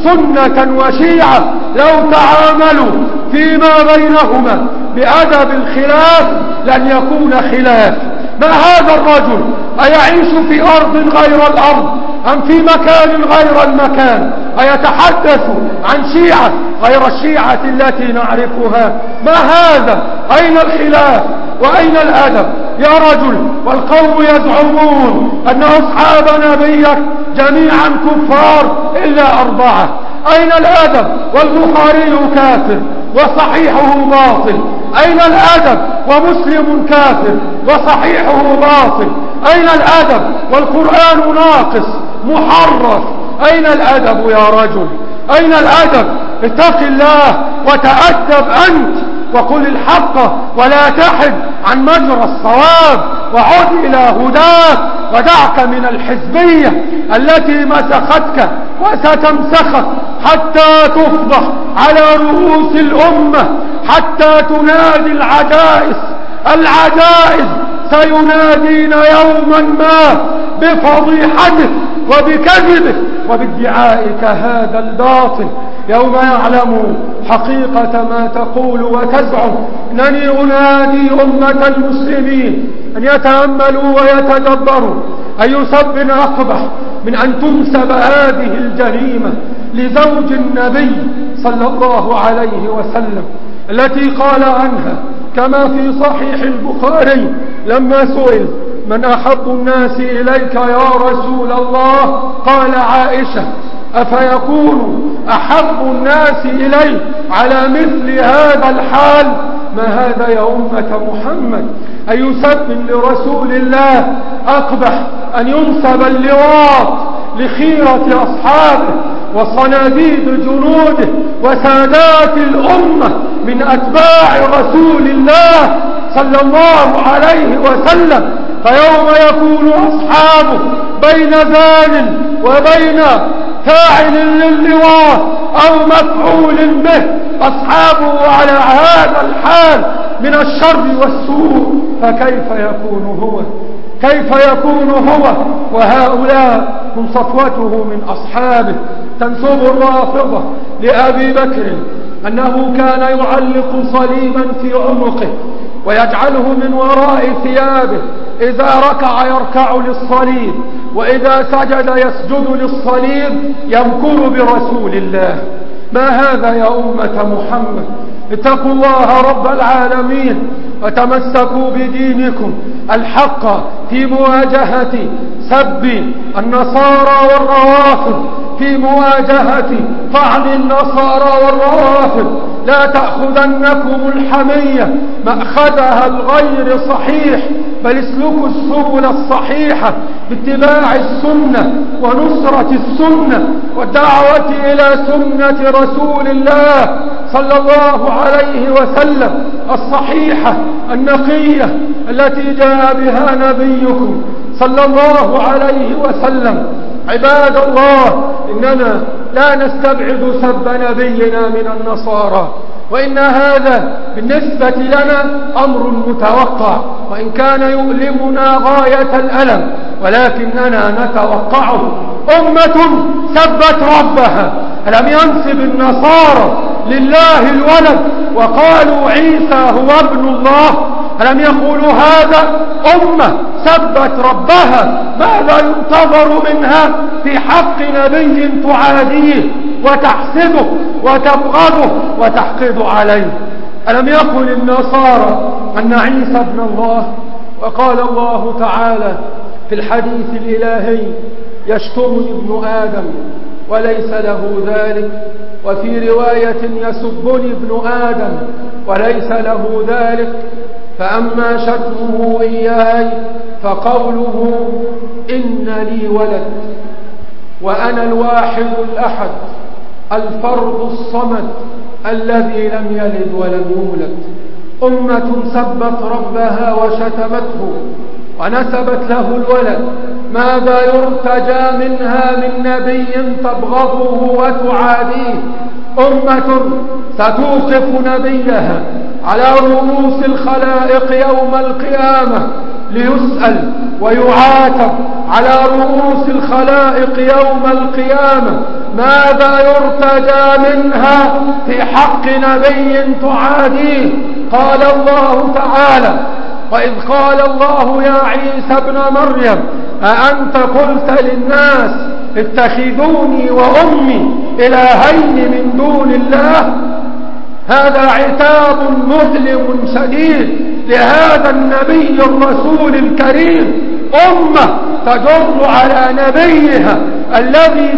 سنة وشيعة لو تعاملوا فيما بينهما بأدب الخلاف لن يكون خلاف. ما هذا الرجل أيعيش في أرض غير الأرض أم في مكان غير المكان؟ أيتحدث عن شيعة غير الشيعة التي نعرفها؟ ما هذا؟ أين الخلاف وأين الأدب يا رجل؟ والقوم يزعمون أن أصحاب نبيك جميعا كفار إلا أربعة. أين الأدب والبخاري كافر وصحيحه باطل؟ أين الأدب ومسلم كافر وصحيحه باطل؟ أين الأدب والقرآن ناقص محرف؟ أين الأدب يا رجل؟ أين الأدب؟ اتق الله وتأدب أنت وقل الحق ولا تحد عن مجرى الصواب وعد إلى هداك ودعك من الحزبية التي مسختك وستمسخك حتى تفضح على رؤوس الأمة، حتى تنادي العجائز. العجائز سينادين يوما ما بفضيحتك وبكذبك وبادعائك هذا الباطل، يوم يعلم حقيقة ما تقول وتزعم. إنني أنادي أمة المسلمين أن يتأملوا ويتدبروا أي سب أقبح من أن تنسب هذه الجريمة لزوج النبي صلى الله عليه وسلم، التي قال عنها كما في صحيح البخاري لما سئل من أحب الناس إليك يا رسول الله؟ قال عائشة. أفيكون أحب الناس إلي على مثل هذا الحال؟ ما هذا يا أمة محمد؟ أي سب لرسول الله أقبح أن ينسب اللواط لخيرة أصحابه وصناديد جنوده وسادات الأمة من أتباع رسول الله صلى الله عليه وسلم. فيوم يكون أصحابه بين ذان وبين فاعل للواط أو مفعول به، أصحابه على هذا الحال من الشر والسوء، فكيف يكون هو؟ كيف يكون هو وهؤلاء هم صفوته من أصحابه؟ تنسب الرافضة لأبي بكر أنه كان يعلق صليبا في عنقه ويجعله من وراء ثيابه، إذا ركع يركع للصليب وإذا سجد يسجد للصليب، يمكر برسول الله. ما هذا يا أمة محمد؟ اتقوا الله رب العالمين وتمسكوا بدينكم الحق في مواجهة سب النصارى والروافض، في مواجهة طعن النصارى والروافض. لا تأخذنكم الحمية مأخذها الغير صحيح، بل اسلكوا السبل الصحيحة باتباع السنة ونصرة السنة والدعوة إلى سنة رسول الله صلى الله عليه وسلم الصحيحة النقية التي جاء بها نبيكم صلى الله عليه وسلم. عباد الله، إننا لا نستبعد سب نبينا من النصارى، وإن هذا بالنسبة لنا أمر متوقع، وإن كان يؤلمنا غاية الألم ولكننا نتوقعه. أمة سبت ربها، ألم ينسب النصارى لله الولد وقالوا عيسى هو ابن الله؟ ألم يقولوا هذا؟ أمة سبت ربها، ماذا ينتظر منها في حق نبي تعاديه وتحسده وتبغضه وتحقد عليه؟ ألم يقل النصارى أن عيسى ابن الله؟ وقال الله تعالى في الحديث الإلهي يشتمني ابن آدم وليس له ذلك، وفي رواية يسبني ابن آدم وليس له ذلك. فأما شتمه إياي فقوله إن لي ولد وأنا الواحد الأحد الفرد الصمد الذي لم يلد ولم يولد. أمة سبت ربها وشتمته ونسبت له الولد، ماذا يرتجى منها من نبي تبغضه وتعاديه؟ أمة ستوقف نبيها على رؤوس الخلائق يوم القيامة ليسأل ويعاتب على رؤوس الخلائق يوم القيامة ماذا يرتجى منها في حق نبي تعاديه. قال الله تعالى: وإذ قال الله يا عيسى ابن مريم أأنت قلت للناس اتخذوني وأمي إلهين من دون الله. هذا عتاب مؤلم شديد لهذا النبي الرسول الكريم، أمة تجر على نبيها الذي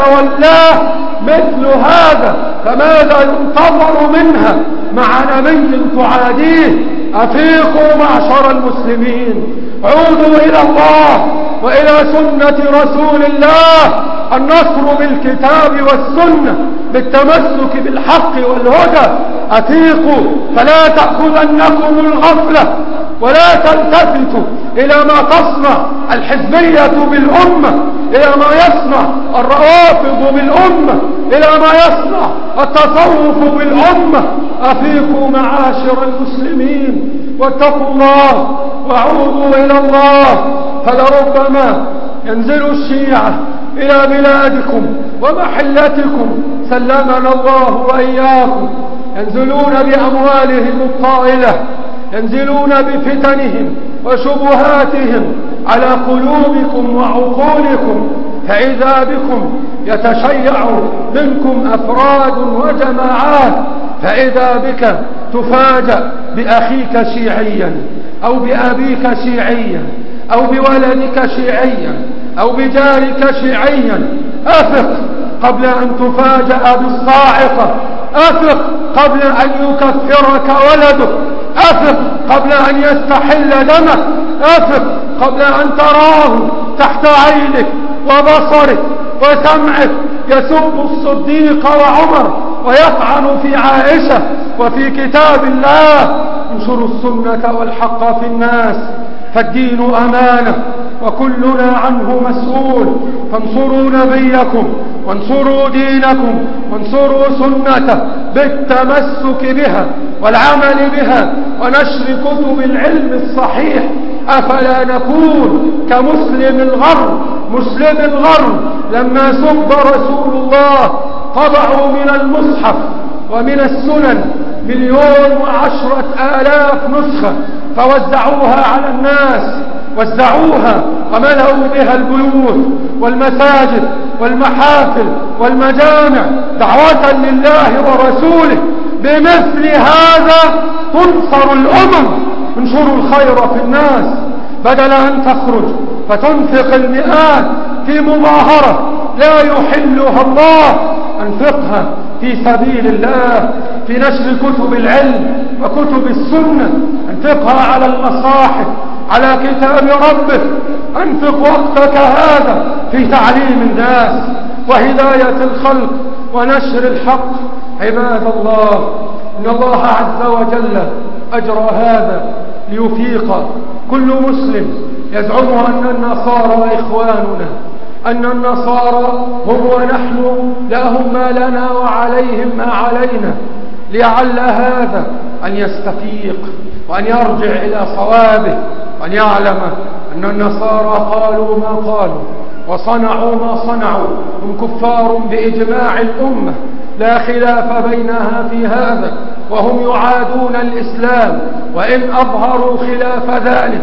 تتولاه مثل هذا، فماذا ينتظر منها مع نبي تعاديه؟ أفيقوا معشر المسلمين، عودوا إلى الله وإلى سنة رسول الله. النصر بالكتاب والسنة، بالتمسك بالحق والهدى. أفيقوا فلا تأخذنكم الغفلة، ولا تلتفتوا إلى ما تصنع الحزبية بالأمة، إلى ما يصنع الروافض بالأمة، إلى ما يصنع التصوف بالأمة. أفيقوا معاشر المسلمين واتقوا الله وعودوا إلى الله، فلربما ينزل الشيعة إلى بلادكم ومحلتكم سلمنا الله وإياكم، ينزلون بأموالهم الطائلة، ينزلون بفتنهم وشبهاتهم على قلوبكم وعقولكم، فإذا بكم يتشيع منكم أفراد وجماعات، فإذا بك تفاجأ بأخيك شيعيا أو بأبيك شيعيا أو بولدك شيعيا أو بجارك شيعيا. أفق قبل أن تفاجأ بالصاعقة، أفق قبل أن يكفرك ولدك، أفق قبل أن يستحل دمك، أفق قبل أن تراه تحت عينك وبصرك وسمعك يسب الصديق وعمر ويطعن في عائشة وفي كتاب الله. انشروا السنة والحق في الناس، فالدين أمانة وكلنا عنه مسؤول، فانصروا نبيكم وانصروا دينكم وانصروا سنته بالتمسك بها والعمل بها ونشر كتب العلم الصحيح. أفلا نكون كمسلم الغرب؟ مسلم الغرب لما سب رسول الله طبعوا من المصحف ومن السنن مليون وعشرة آلاف نسخة فوزعوها على الناس، وزعوها وملأوا بها البيوت والمساجد والمحافل والمجامع دعوة لله ورسوله. بمثل هذا تنصر الأمم. انشروا الخير في الناس بدل أن تخرج فتنفق المئات في مظاهرة لا يحلها الله. انفقها في سبيل الله، في نشر كتب العلم وكتب السنة. انفقها على المصاحف، على كتاب ربك. انفق وقتك هذا في تعليم الناس وهداية الخلق ونشر الحق. عباد الله، إن الله عز وجل أجرى هذا ليفيق كل مسلم يزعم أن النصارى إخواننا، أن النصارى هم ونحن لهم ما لنا وعليهم ما علينا، لعل هذا أن يستفيق وأن يرجع إلى صوابه وأن يعلم أن النصارى قالوا ما قالوا وصنعوا ما صنعوا، هم كفار بإجماع الأمة لا خلاف بينها في هذا، وهم يعادون الإسلام وإن أظهروا خلاف ذلك،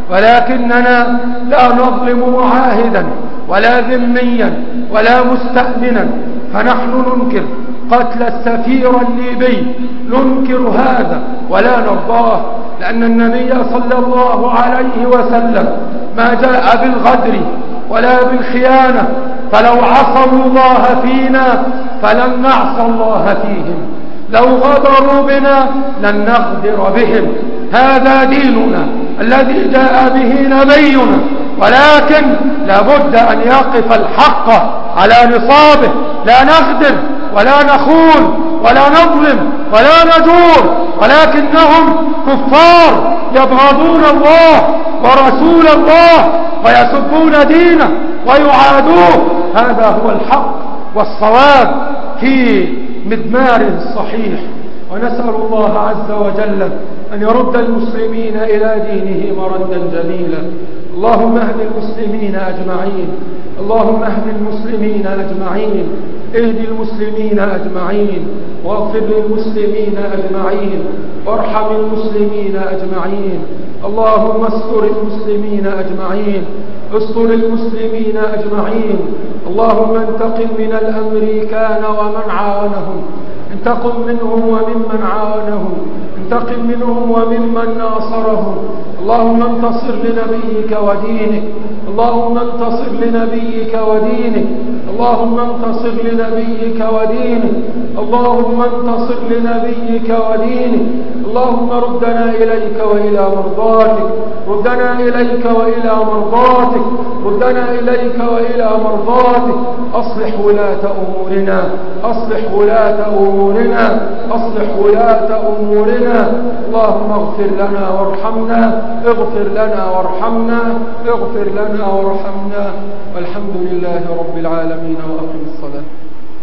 ولكننا لا نظلم معاهدا ولا ذميا ولا مستأمنا، فنحن ننكر قتل السفير الليبي، ننكر هذا ولا نرضاه، لأن النبي صلى الله عليه وسلم ما جاء بالغدر ولا بالخيانة، فلو عصوا الله فينا فلن نعصى الله فيهم، لو غدروا بنا لن نغدر بهم. هذا ديننا الذي جاء به نبينا، ولكن لابد أن يقف الحق على نصابه، لا نغدر ولا نخون ولا نظلم ولا نجور، ولكنهم كفار يبغضون الله ورسول الله ويسبون دينه ويعادوه. هذا هو الحق والصواب في مدماره الصحيح، ونسأل الله عز وجل أن يرد المسلمين إلى دينه مردا جميلا. اللهم اهد المسلمين أجمعين، اللهم اهد المسلمين أجمعين، اهد المسلمين أجمعين، واغفر للمسلمين أجمعين، وارحم المسلمين أجمعين. اللهم استر المسلمين أجمعين، استر المسلمين أجمعين. اللهم انتقم من الأمريكان ومن عاونهم، انتقم منهم وممن عاونهم، انتقم منهم وممن ناصرهم. اللهم انتصر لنبيك ودينك، اللهم انتصر لنبيك ودينك، اللهم انتصر لنبيك ودينك، اللهم انتصر لنبيك ودينك. اللهم ردنا إليك وإلى مرضاتك، ردنا إليك وإلى مرضاتك، ردنا إليك وإلى مرضاتك. أصلح ولاة أمورنا، أصلح ولاة أمورنا، أصلح ولاة أمورنا. اللهم اغفر لنا وارحمنا، اغفر لنا وارحمنا، اغفر لنا وارحمنا. والحمد لله رب العالمين. وأقم الصلاة.